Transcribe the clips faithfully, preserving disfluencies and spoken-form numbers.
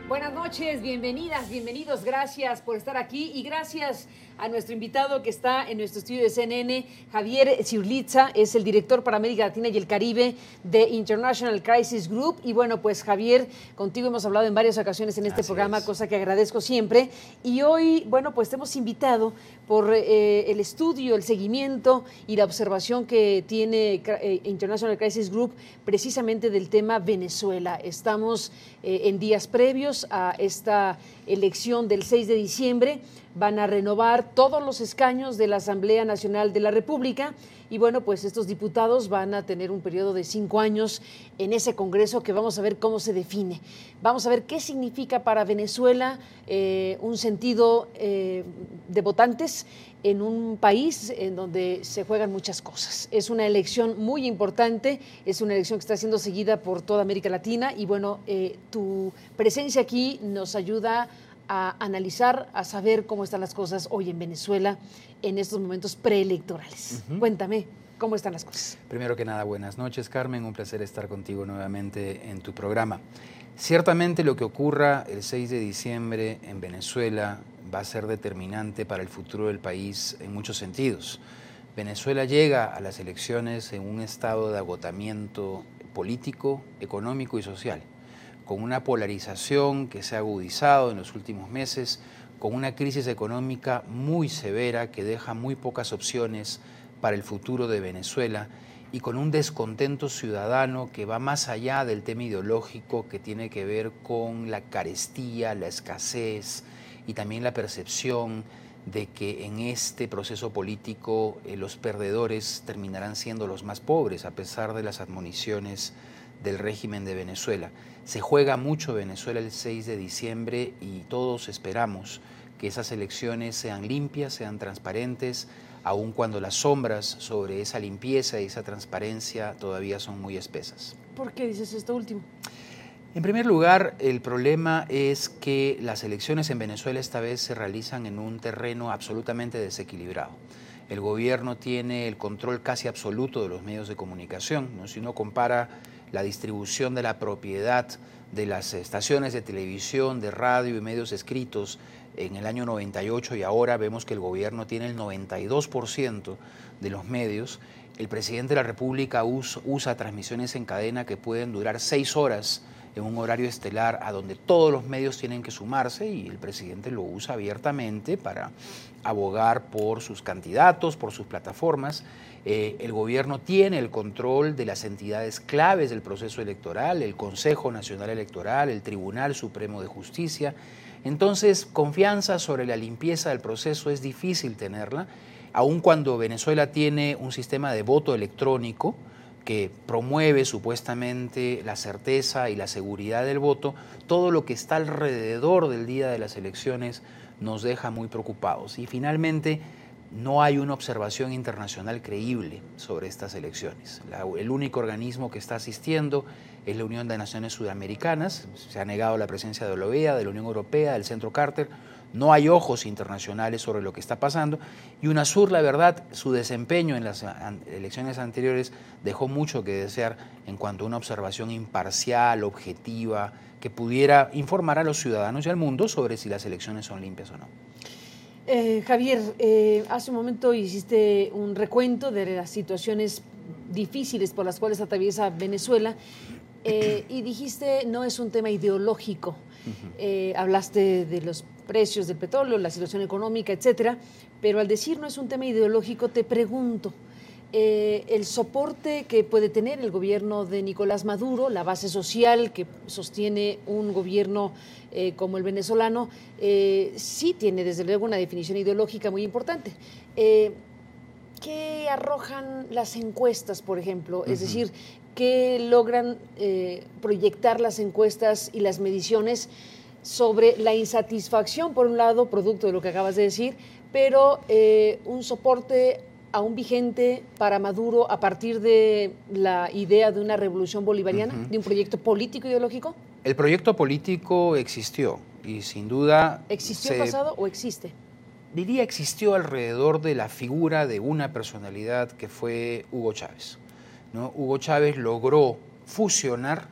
Buenas noches, bienvenidas, bienvenidos, gracias por estar aquí y gracias a nuestro invitado que está en nuestro estudio de C N N, Javier Ziurliza, es el director para América Latina y el Caribe de International Crisis Group. Y bueno, pues Javier, contigo hemos hablado en varias ocasiones en este Así programa, es. cosa que agradezco siempre. Y hoy, bueno, pues te hemos invitado por eh, el estudio, el seguimiento y la observación que tiene eh, International Crisis Group precisamente del tema Venezuela. Estamos eh, en días previos a esta elección del seis de diciembre, van a renovar todos los escaños de la Asamblea Nacional de la República y bueno, pues estos diputados van a tener un periodo de cinco años en ese Congreso que vamos a ver cómo se define. Vamos a ver qué significa para Venezuela eh, un sentido eh, de votantes en un país en donde se juegan muchas cosas. Es una elección muy importante, es una elección que está siendo seguida por toda América Latina y bueno, eh, tu presencia aquí nos ayuda a analizar, a saber cómo están las cosas hoy en Venezuela en estos momentos preelectorales. Uh-huh. Cuéntame, ¿cómo están las cosas? Primero que nada, buenas noches, Carmen, un placer estar contigo nuevamente en tu programa. Ciertamente lo que ocurra el seis de diciembre en Venezuela va a ser determinante para el futuro del país en muchos sentidos. Venezuela llega a las elecciones en un estado de agotamiento político, económico y social, con una polarización que se ha agudizado en los últimos meses, con una crisis económica muy severa que deja muy pocas opciones para el futuro de Venezuela y con un descontento ciudadano que va más allá del tema ideológico que tiene que ver con la carestía, la escasez y también la percepción de que en este proceso político eh, los perdedores terminarán siendo los más pobres a pesar de las admoniciones del régimen de Venezuela. Se juega mucho Venezuela el seis de diciembre y todos esperamos que esas elecciones sean limpias, sean transparentes, aun cuando las sombras sobre esa limpieza y esa transparencia todavía son muy espesas. ¿Por qué dices esto último? En primer lugar, el problema es que las elecciones en Venezuela esta vez se realizan en un terreno absolutamente desequilibrado. El gobierno tiene el control casi absoluto de los medios de comunicación, ¿no? Si uno compara la distribución de la propiedad de las estaciones de televisión, de radio y medios escritos en el año noventa y ocho y ahora vemos que el gobierno tiene el noventa y dos por ciento de los medios. El presidente de la República usa, usa transmisiones en cadena que pueden durar seis horas en un horario estelar a donde todos los medios tienen que sumarse y el presidente lo usa abiertamente para abogar por sus candidatos, por sus plataformas. Eh, el gobierno tiene el control de las entidades claves del proceso electoral, el Consejo Nacional Electoral, el Tribunal Supremo de Justicia. Entonces, confianza sobre la limpieza del proceso es difícil tenerla, aun cuando Venezuela tiene un sistema de voto electrónico que promueve supuestamente la certeza y la seguridad del voto. Todo lo que está alrededor del día de las elecciones nos deja muy preocupados. Y finalmente, no hay una observación internacional creíble sobre estas elecciones. La, el único organismo que está asistiendo es la Unión de Naciones Sudamericanas. Se ha negado la presencia de la O E A, de la Unión Europea, del Centro Carter. No hay ojos internacionales sobre lo que está pasando. Y UNASUR, la verdad, su desempeño en las an- elecciones anteriores dejó mucho que desear en cuanto a una observación imparcial, objetiva, que pudiera informar a los ciudadanos y al mundo sobre si las elecciones son limpias o no. Eh, Javier, eh, hace un momento hiciste un recuento de las situaciones difíciles por las cuales atraviesa Venezuela eh, y dijiste no es un tema ideológico. Uh-huh. Eh, hablaste de los precios del petróleo, la situación económica, etcétera, pero al decir no es un tema ideológico, te pregunto, eh, el soporte que puede tener el gobierno de Nicolás Maduro, la base social que sostiene un gobierno eh, como el venezolano, eh, sí tiene desde luego una definición ideológica muy importante. Eh, ¿Qué arrojan las encuestas, por ejemplo? Uh-huh. Es decir, ¿qué logran eh, proyectar las encuestas y las mediciones sobre la insatisfacción, por un lado, producto de lo que acabas de decir, pero eh, un soporte aún vigente para Maduro a partir de la idea de una revolución bolivariana, uh-huh. de un proyecto político ideológico? El proyecto político existió y sin duda... ¿Existió se, pasado o existe? Diría existió alrededor de la figura de una personalidad que fue Hugo Chávez, ¿no? Hugo Chávez logró fusionar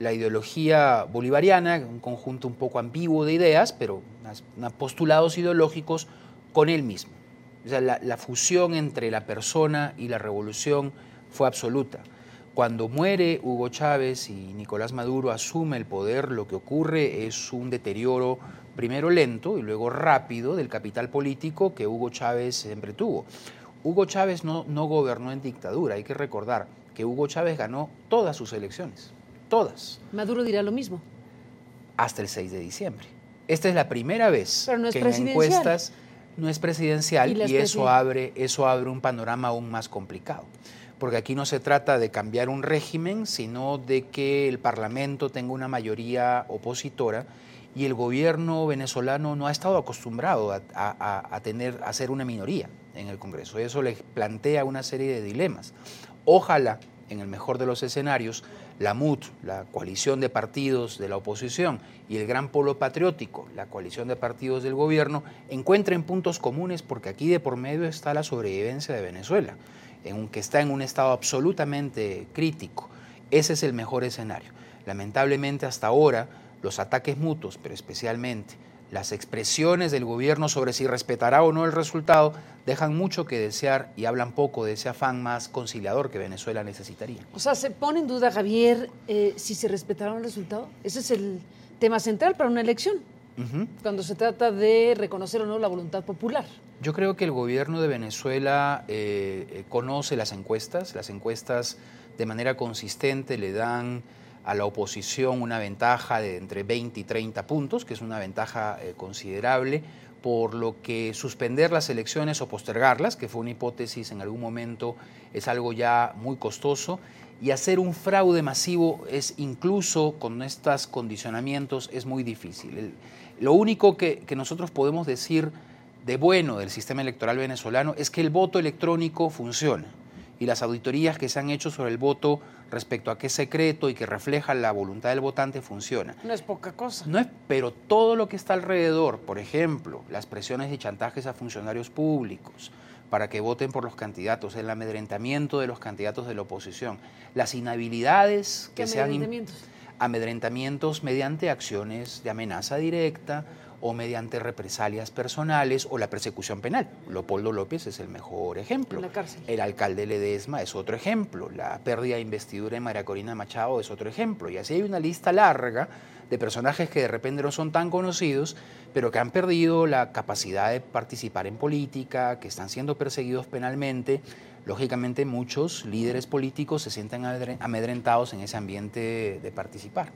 la ideología bolivariana, un conjunto un poco ambiguo de ideas, pero unas, unos postulados ideológicos con él mismo. O sea, la, la fusión entre la persona y la revolución fue absoluta. Cuando muere Hugo Chávez y Nicolás Maduro asume el poder, lo que ocurre es un deterioro primero lento y luego rápido del capital político que Hugo Chávez siempre tuvo. Hugo Chávez no, no gobernó en dictadura, hay que recordar que Hugo Chávez ganó todas sus elecciones, todas. Maduro dirá lo mismo. Hasta el seis de diciembre. Esta es la primera vez Pero no es que en encuestas no es presidencial y, y eso, abre, eso abre un panorama aún más complicado. Porque aquí no se trata de cambiar un régimen, sino de que el Parlamento tenga una mayoría opositora y el gobierno venezolano no ha estado acostumbrado a, a, a, tener, a ser una minoría en el Congreso. Eso les plantea una serie de dilemas. Ojalá, en el mejor de los escenarios, la M U T, la coalición de partidos de la oposición, y el Gran Polo Patriótico, la coalición de partidos del gobierno, encuentren puntos comunes, porque aquí de por medio está la sobrevivencia de Venezuela, en un, que está en un estado absolutamente crítico. Ese es el mejor escenario. Lamentablemente hasta ahora los ataques mutuos, pero especialmente las expresiones del gobierno sobre si respetará o no el resultado, dejan mucho que desear y hablan poco de ese afán más conciliador que Venezuela necesitaría. O sea, ¿se pone en duda, Javier, eh, si se respetará el resultado? Ese es el tema central para una elección, uh-huh. cuando se trata de reconocer o no la voluntad popular. Yo creo que el gobierno de Venezuela eh, conoce las encuestas, las encuestas de manera consistente le dan a la oposición una ventaja de entre veinte y treinta puntos, que es una ventaja eh, considerable, por lo que suspender las elecciones o postergarlas, que fue una hipótesis en algún momento, es algo ya muy costoso, y hacer un fraude masivo es incluso con estos condicionamientos es muy difícil. El, lo único que, que nosotros podemos decir de bueno del sistema electoral venezolano es que el voto electrónico funciona y las auditorías que se han hecho sobre el voto respecto a qué es secreto y que refleja la voluntad del votante funciona. No es poca cosa. No es, pero todo lo que está alrededor, por ejemplo, las presiones y chantajes a funcionarios públicos para que voten por los candidatos, el amedrentamiento de los candidatos de la oposición, las inhabilidades que sean amedrentamientos? amedrentamientos mediante acciones de amenaza directa o mediante represalias personales o la persecución penal. Leopoldo López es el mejor ejemplo. En la cárcel. El alcalde Ledesma es otro ejemplo. La pérdida de investidura de María Corina Machado es otro ejemplo. Y así hay una lista larga de personajes que de repente no son tan conocidos, pero que han perdido la capacidad de participar en política, que están siendo perseguidos penalmente. Lógicamente muchos líderes políticos se sienten amedrentados en ese ambiente de participar.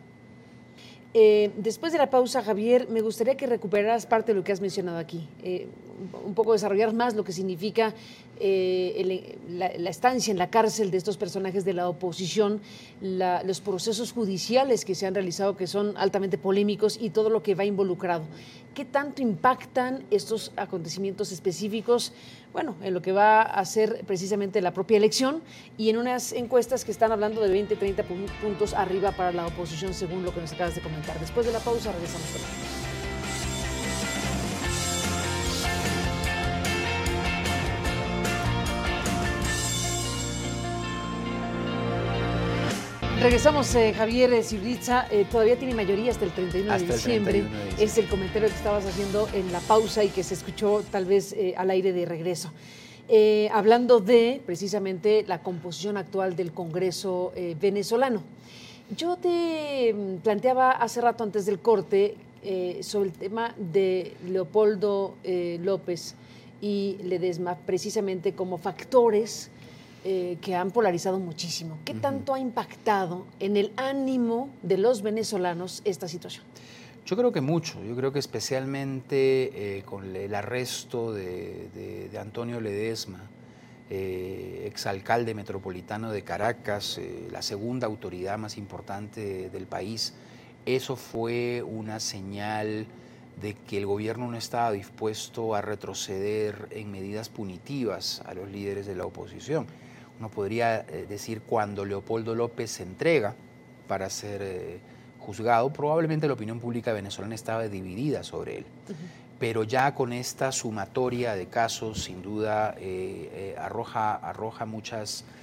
Eh, después de la pausa, Javier, me gustaría que recuperaras parte de lo que has mencionado aquí, eh, un poco desarrollar más lo que significa eh, el, la, la estancia en la cárcel de estos personajes de la oposición, la, los procesos judiciales que se han realizado que son altamente polémicos y todo lo que va involucrado. ¿Qué tanto impactan estos acontecimientos específicos, bueno, en lo que va a ser precisamente la propia elección y en unas encuestas que están hablando de veinte, treinta puntos arriba para la oposición, según lo que nos acabas de comentar? Después de la pausa, regresamos con él. Regresamos, eh, Javier Ciurlitza, eh, todavía tiene mayoría hasta el treinta y uno de diciembre. Es el comentario que estabas haciendo en la pausa y que se escuchó tal vez eh, al aire de regreso. Eh, hablando de precisamente la composición actual del Congreso eh, venezolano. Yo te planteaba hace rato antes del corte eh, sobre el tema de Leopoldo eh, López y Ledesma, precisamente como factores Eh, que han polarizado muchísimo. ¿Qué tanto ha impactado en el ánimo de los venezolanos esta situación? Yo creo que mucho, yo creo que especialmente eh, con el arresto de, de, de Antonio Ledesma, eh, exalcalde metropolitano de Caracas, eh, la segunda autoridad más importante del país, eso fue una señal de que el gobierno no estaba dispuesto a retroceder en medidas punitivas a los líderes de la oposición. Uno podría decir cuando Leopoldo López se entrega para ser eh, juzgado, probablemente la opinión pública venezolana estaba dividida sobre él. Uh-huh. Pero ya con esta sumatoria de casos, sin duda, eh, eh, arroja, arroja muchas,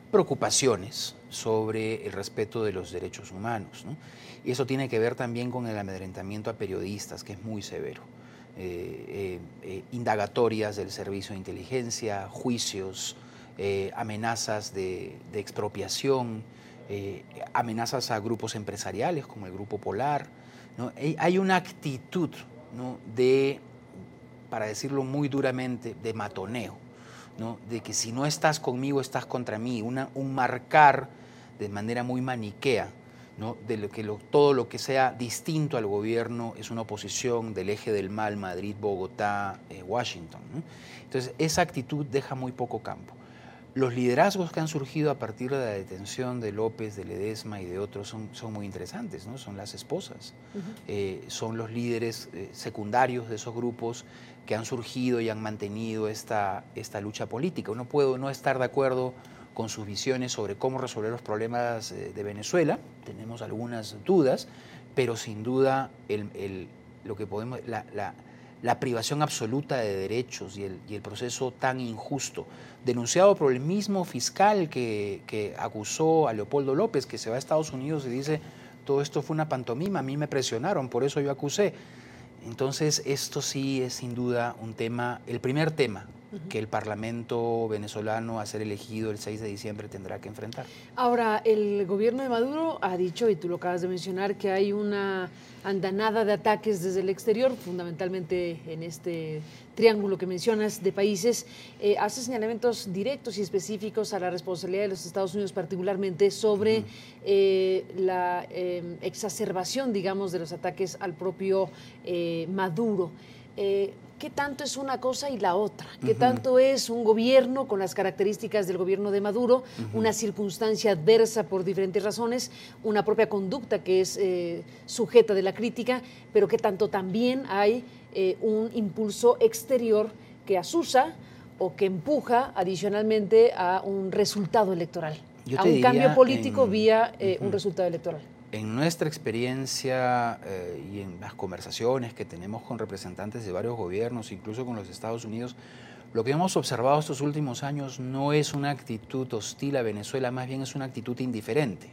preocupaciones sobre el respeto de los derechos humanos, ¿no? Y eso tiene que ver también con el amedrentamiento a periodistas, que es muy severo. Eh, eh, eh, indagatorias del servicio de inteligencia, juicios, eh, amenazas de, de expropiación, eh, amenazas a grupos empresariales como el Grupo Polar, ¿no? Hay una actitud, ¿no?, de, para decirlo muy duramente, de matoneo, ¿no?, de que si no estás conmigo estás contra mí, una, un marcar de manera muy maniquea, ¿no?, de lo que lo, todo lo que sea distinto al gobierno es una oposición del eje del mal, Madrid, Bogotá, eh, Washington, ¿no? Entonces esa actitud deja muy poco campo. Los liderazgos que han surgido a partir de la detención de López, de Ledesma y de otros son, son muy interesantes, ¿no? Son las esposas, uh-huh. eh, son los líderes eh, secundarios de esos grupos que han surgido y han mantenido esta, esta lucha política. Uno puede no estar de acuerdo con sus visiones sobre cómo resolver los problemas de Venezuela, tenemos algunas dudas, pero sin duda el, el, lo que podemos, la, la, la privación absoluta de derechos y el, y el proceso tan injusto, denunciado por el mismo fiscal que, que acusó a Leopoldo López, que se va a Estados Unidos y dice, todo esto fue una pantomima, a mí me presionaron, por eso yo acusé. Entonces esto sí es sin duda un tema, el primer tema, uh-huh. que el Parlamento venezolano a ser elegido el seis de diciembre tendrá que enfrentar. Ahora, el gobierno de Maduro ha dicho, y tú lo acabas de mencionar, que hay una andanada de ataques desde el exterior, fundamentalmente en este triángulo que mencionas de países. Eh, hace señalamientos directos y específicos a la responsabilidad de los Estados Unidos particularmente sobre uh-huh. eh, la eh, exacerbación, digamos, de los ataques al propio eh, Maduro. Eh, ¿Qué tanto es una cosa y la otra? ¿Qué uh-huh. tanto es un gobierno con las características del gobierno de Maduro, uh-huh. una circunstancia adversa por diferentes razones, una propia conducta que es eh, sujeta de la crítica, pero qué tanto también hay eh, un impulso exterior que asusa o que empuja adicionalmente a un resultado electoral, Yo a te un diría cambio político en, vía eh, uh-huh. un resultado electoral? En nuestra experiencia eh, y en las conversaciones que tenemos con representantes de varios gobiernos, incluso con los Estados Unidos, lo que hemos observado estos últimos años no es una actitud hostil a Venezuela, más bien es una actitud indiferente,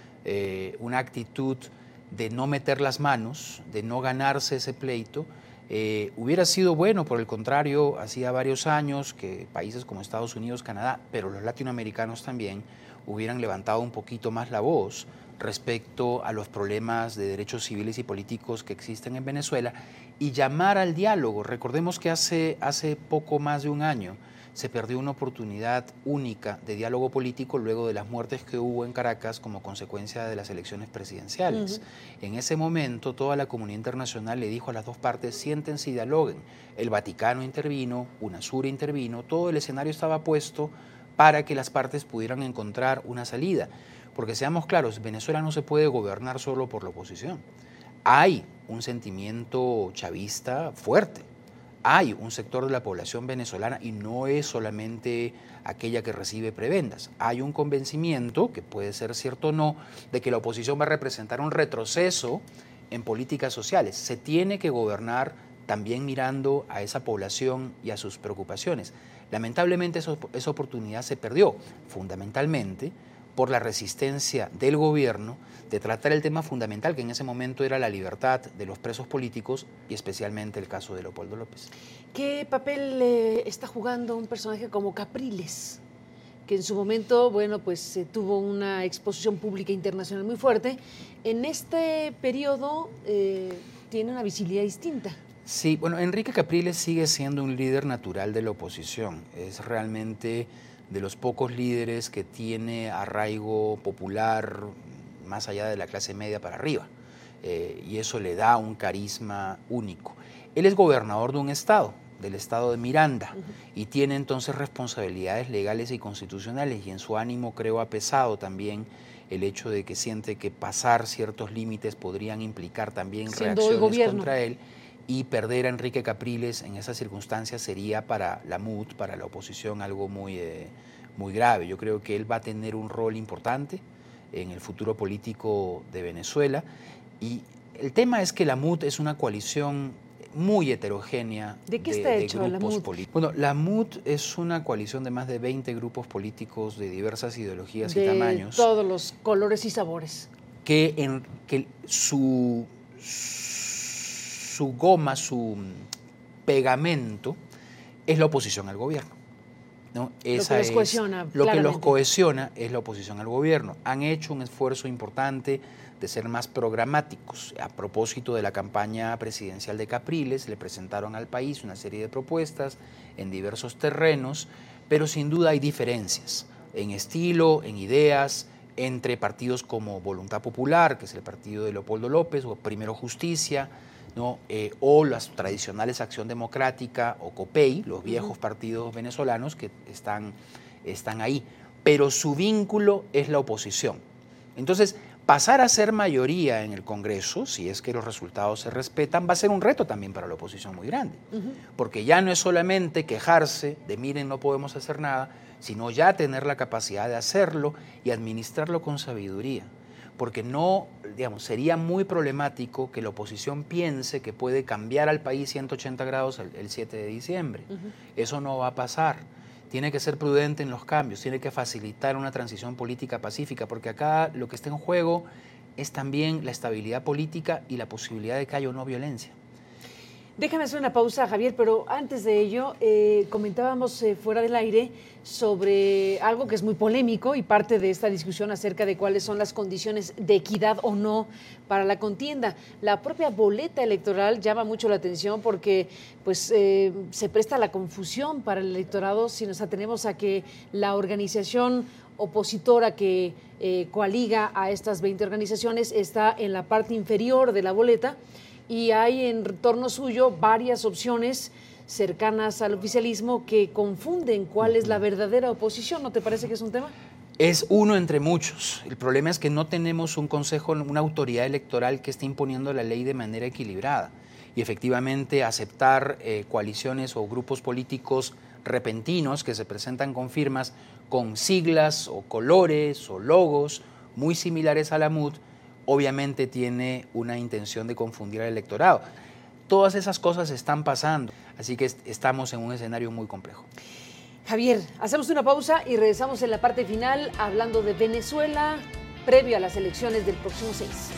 eh, una actitud de no meter las manos, de no ganarse ese pleito. Eh, hubiera sido bueno, por el contrario, hacía varios años que países como Estados Unidos, Canadá, pero los latinoamericanos también, hubieran levantado un poquito más la voz respecto a los problemas de derechos civiles y políticos que existen en Venezuela y llamar al diálogo. Recordemos que hace, hace poco más de un año se perdió una oportunidad única de diálogo político luego de las muertes que hubo en Caracas como consecuencia de las elecciones presidenciales. Uh-huh. En ese momento toda la comunidad internacional le dijo a las dos partes, siéntense y dialoguen. El Vaticano intervino, UNASUR intervino, todo el escenario estaba puesto para que las partes pudieran encontrar una salida. Porque seamos claros, Venezuela no se puede gobernar solo por la oposición. Hay un sentimiento chavista fuerte. Hay un sector de la población venezolana, y no es solamente aquella que recibe prebendas. Hay un convencimiento, que puede ser cierto o no, de que la oposición va a representar un retroceso en políticas sociales. Se tiene que gobernar también mirando a esa población y a sus preocupaciones. Lamentablemente esa, esa oportunidad se perdió, fundamentalmente por la resistencia del gobierno de tratar el tema fundamental, que en ese momento era la libertad de los presos políticos y especialmente el caso de Leopoldo López. ¿Qué papel eh, está jugando un personaje como Capriles, que en su momento, bueno, pues eh, tuvo una exposición pública internacional muy fuerte? En este periodo eh, tiene una visibilidad distinta. Sí, bueno, Enrique Capriles sigue siendo un líder natural de la oposición. Es realmente de los pocos líderes que tiene arraigo popular más allá de la clase media para arriba, eh, y eso le da un carisma único. Él es gobernador de un estado, del estado de Miranda, uh-huh. y tiene entonces responsabilidades legales y constitucionales, y en su ánimo creo ha pesado también el hecho de que siente que pasar ciertos límites podrían implicar también Siendo reacciones contra él, y perder a Enrique Capriles en esas circunstancias sería para la M U D, para la oposición, algo muy, eh, muy grave. Yo creo que él va a tener un rol importante en el futuro político de Venezuela, y el tema es que la M U D es una coalición muy heterogénea. ¿De qué de, está de hecho la grupos M U D? políticos. Bueno, la M U D es una coalición de más de veinte grupos políticos de diversas ideologías de y tamaños. De todos los colores y sabores. Que, en, que su, su goma, su pegamento es la oposición al gobierno, ¿no? Esa lo que los es, cohesiona. Lo claramente. que los cohesiona es la oposición al gobierno. Han hecho un esfuerzo importante de ser más programáticos. A propósito de la campaña presidencial de Capriles, le presentaron al país una serie de propuestas en diversos terrenos, pero sin duda hay diferencias en estilo, en ideas, entre partidos como Voluntad Popular, que es el partido de Leopoldo López, o Primero Justicia, ¿no? eh, o las tradicionales Acción Democrática o COPEI, los viejos uh-huh. partidos venezolanos que están, están ahí. Pero su vínculo es la oposición. Entonces, pasar a ser mayoría en el Congreso, si es que los resultados se respetan, va a ser un reto también para la oposición muy grande. Uh-huh. Porque ya no es solamente quejarse de miren, no podemos hacer nada, sino ya tener la capacidad de hacerlo y administrarlo con sabiduría. Porque no, digamos, sería muy problemático que la oposición piense que puede cambiar al país ciento ochenta grados el, el siete de diciembre. Uh-huh. Eso no va a pasar. Tiene que ser prudente en los cambios, tiene que facilitar una transición política pacífica, porque acá lo que está en juego es también la estabilidad política y la posibilidad de que haya o no violencia. Déjame hacer una pausa, Javier, pero antes de ello, eh, comentábamos eh, fuera del aire sobre algo que es muy polémico y parte de esta discusión acerca de cuáles son las condiciones de equidad o no para la contienda. La propia boleta electoral llama mucho la atención porque pues, eh, se presta a la confusión para el electorado si nos atenemos a que la organización opositora que eh, coaliga a estas veinte organizaciones está en la parte inferior de la boleta, y hay en torno suyo varias opciones cercanas al oficialismo que confunden cuál es la verdadera oposición. ¿No te parece que es un tema? Es uno entre muchos. El problema es que no tenemos un consejo, una autoridad electoral que esté imponiendo la ley de manera equilibrada. Y efectivamente aceptar eh, coaliciones o grupos políticos repentinos que se presentan con firmas con siglas o colores o logos muy similares a la M U D, obviamente tiene una intención de confundir al electorado. Todas esas cosas están pasando, así que estamos en un escenario muy complejo. Javier, hacemos una pausa y regresamos en la parte final hablando de Venezuela previo a las elecciones del próximo seis.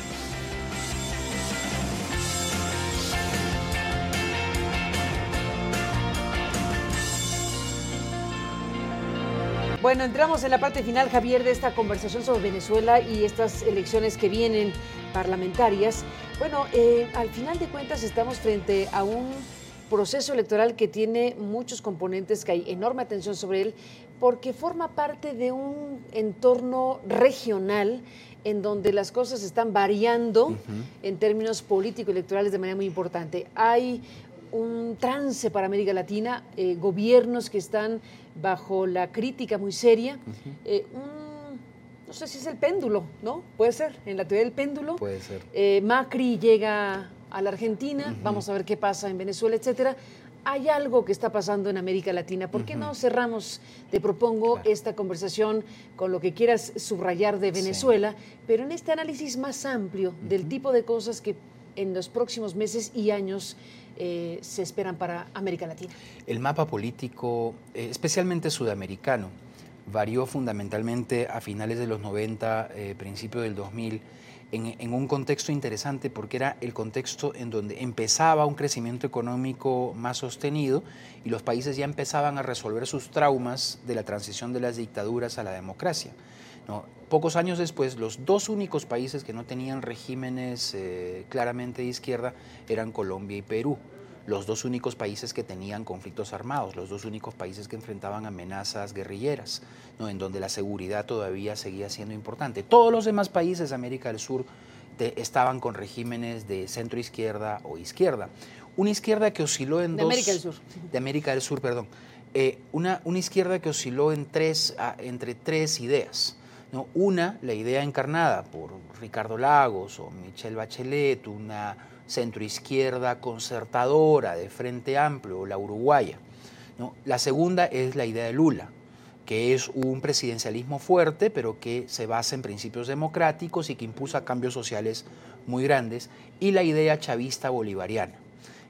Bueno, entramos en la parte final, Javier, de esta conversación sobre Venezuela y estas elecciones que vienen parlamentarias. Bueno, eh, al final de cuentas estamos frente a un proceso electoral que tiene muchos componentes, que hay enorme atención sobre él, porque forma parte de un entorno regional en donde las cosas están variando uh-huh. en términos político-electorales de manera muy importante. Hay un trance para América Latina, eh, gobiernos que están bajo la crítica muy seria, uh-huh. eh, un, no sé si es el péndulo, ¿no? Puede ser, en la teoría del péndulo. Puede ser. Eh, Macri llega a la Argentina, uh-huh. vamos a ver qué pasa en Venezuela, etcétera. Hay algo que está pasando en América Latina. ¿Por qué uh-huh. no cerramos, te propongo, claro. esta conversación con lo que quieras subrayar de Venezuela, sí. pero en este análisis más amplio uh-huh. del tipo de cosas que en los próximos meses y años eh, se esperan para América Latina? El mapa político, eh, especialmente sudamericano, varió fundamentalmente a finales de los noventa, eh, principios del dos mil, en, en un contexto interesante porque era el contexto en donde empezaba un crecimiento económico más sostenido y los países ya empezaban a resolver sus traumas de la transición de las dictaduras a la democracia, ¿no? Pocos años después, los dos únicos países que no tenían regímenes eh, claramente de izquierda eran Colombia y Perú. Los dos únicos países que tenían conflictos armados, los dos únicos países que enfrentaban amenazas guerrilleras, ¿no? En donde la seguridad todavía seguía siendo importante. Todos los demás países de América del Sur te, estaban con regímenes de centro izquierda o izquierda. Una izquierda que osciló en de dos... De América del Sur. De América del Sur, perdón. Eh, una, una izquierda que osciló en tres, a, entre tres ideas, ¿no? Una, la idea encarnada por Ricardo Lagos o Michelle Bachelet, una centroizquierda concertadora de Frente Amplio, la uruguaya, ¿no? La segunda es la idea de Lula, que es un presidencialismo fuerte, pero que se basa en principios democráticos y que impulsa cambios sociales muy grandes, y la idea chavista bolivariana,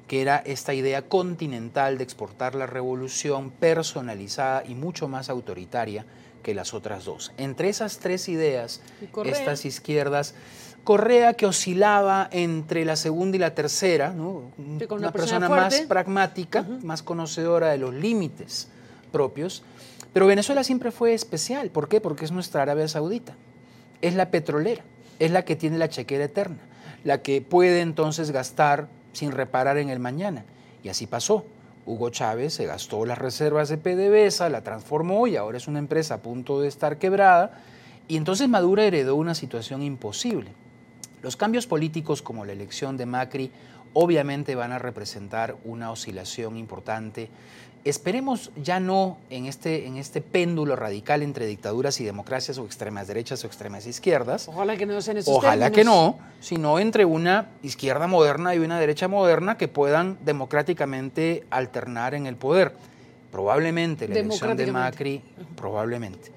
que era esta idea continental de exportar la revolución personalizada y mucho más autoritaria que las otras dos. Entre esas tres ideas, estas izquierdas, Correa, que oscilaba entre la segunda y la tercera, ¿no? Sí, con una, una persona, persona más pragmática, uh-huh. más conocedora de los límites propios, pero Venezuela siempre fue especial. ¿Por qué? Porque es nuestra Arabia Saudita, es la petrolera, es la que tiene la chequera eterna, la que puede entonces gastar sin reparar en el mañana, y así pasó. Hugo Chávez se gastó las reservas de PDVSA, la transformó y ahora es una empresa a punto de estar quebrada, y entonces Maduro heredó una situación imposible. Los cambios políticos como la elección de Macri obviamente van a representar una oscilación importante. Esperemos ya no en este, en este péndulo radical entre dictaduras y democracias o extremas derechas o extremas izquierdas. Ojalá que no sean esos Ojalá términos. que no, sino entre una izquierda moderna y una derecha moderna que puedan democráticamente alternar en el poder. Probablemente la elección de Macri, uh-huh. probablemente.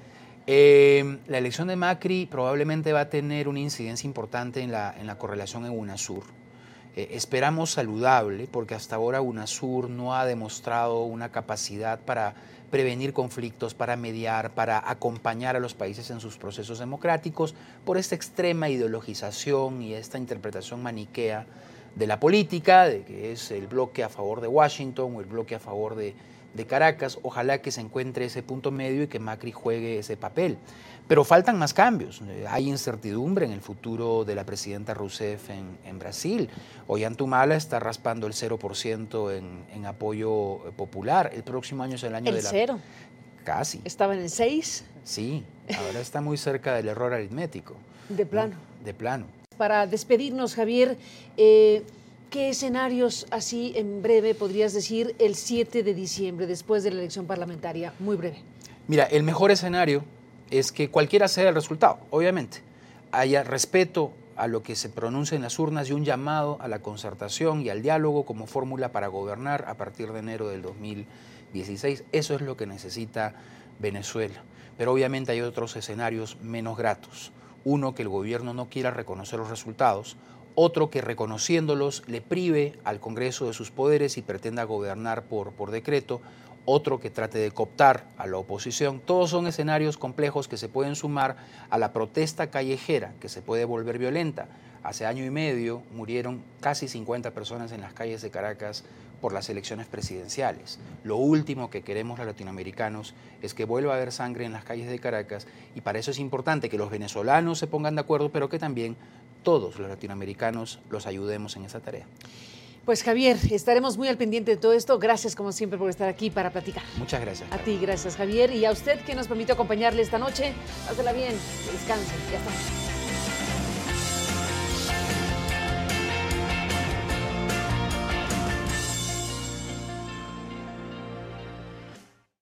Eh, la elección de Macri probablemente va a tener una incidencia importante en la, en la correlación en UNASUR. Eh, esperamos saludable, porque hasta ahora UNASUR no ha demostrado una capacidad para prevenir conflictos, para mediar, para acompañar a los países en sus procesos democráticos por esta extrema ideologización y esta interpretación maniquea de la política, de que es el bloque a favor de Washington o el bloque a favor de, de Caracas. Ojalá que se encuentre ese punto medio y que Macri juegue ese papel. Pero faltan más cambios. Hay incertidumbre en el futuro de la presidenta Rousseff en, en Brasil. Ollanta está raspando el cero por ciento en, en apoyo popular. El próximo año es el año ¿El de la... cero? Casi. ¿Estaba en el seis? Sí, ahora está muy cerca del error aritmético. De plano. ¿No? De plano. Para despedirnos, Javier, eh, ¿qué escenarios así en breve podrías decir el siete de diciembre, después de la elección parlamentaria? Muy breve. Mira, el mejor escenario es que cualquiera sea el resultado, obviamente, haya respeto a lo que se pronuncia en las urnas y un llamado a la concertación y al diálogo como fórmula para gobernar a partir de enero del dos mil dieciséis. Eso es lo que necesita Venezuela. Pero obviamente hay otros escenarios menos gratos. Uno, que el gobierno no quiera reconocer los resultados. Otro, que reconociéndolos le prive al Congreso de sus poderes y pretenda gobernar por, por decreto. Otro, que trate de cooptar a la oposición. Todos son escenarios complejos que se pueden sumar a la protesta callejera, que se puede volver violenta. Hace año y medio murieron casi cincuenta personas en las calles de Caracas por las elecciones presidenciales. Lo último que queremos los latinoamericanos es que vuelva a haber sangre en las calles de Caracas, y para eso es importante que los venezolanos se pongan de acuerdo, pero que también todos los latinoamericanos los ayudemos en esa tarea. Pues Javier, estaremos muy al pendiente de todo esto. Gracias como siempre por estar aquí para platicar. Muchas gracias. A ti, gracias Javier, y a usted que nos permitió acompañarle esta noche. Pásela bien, descansen, ya estamos.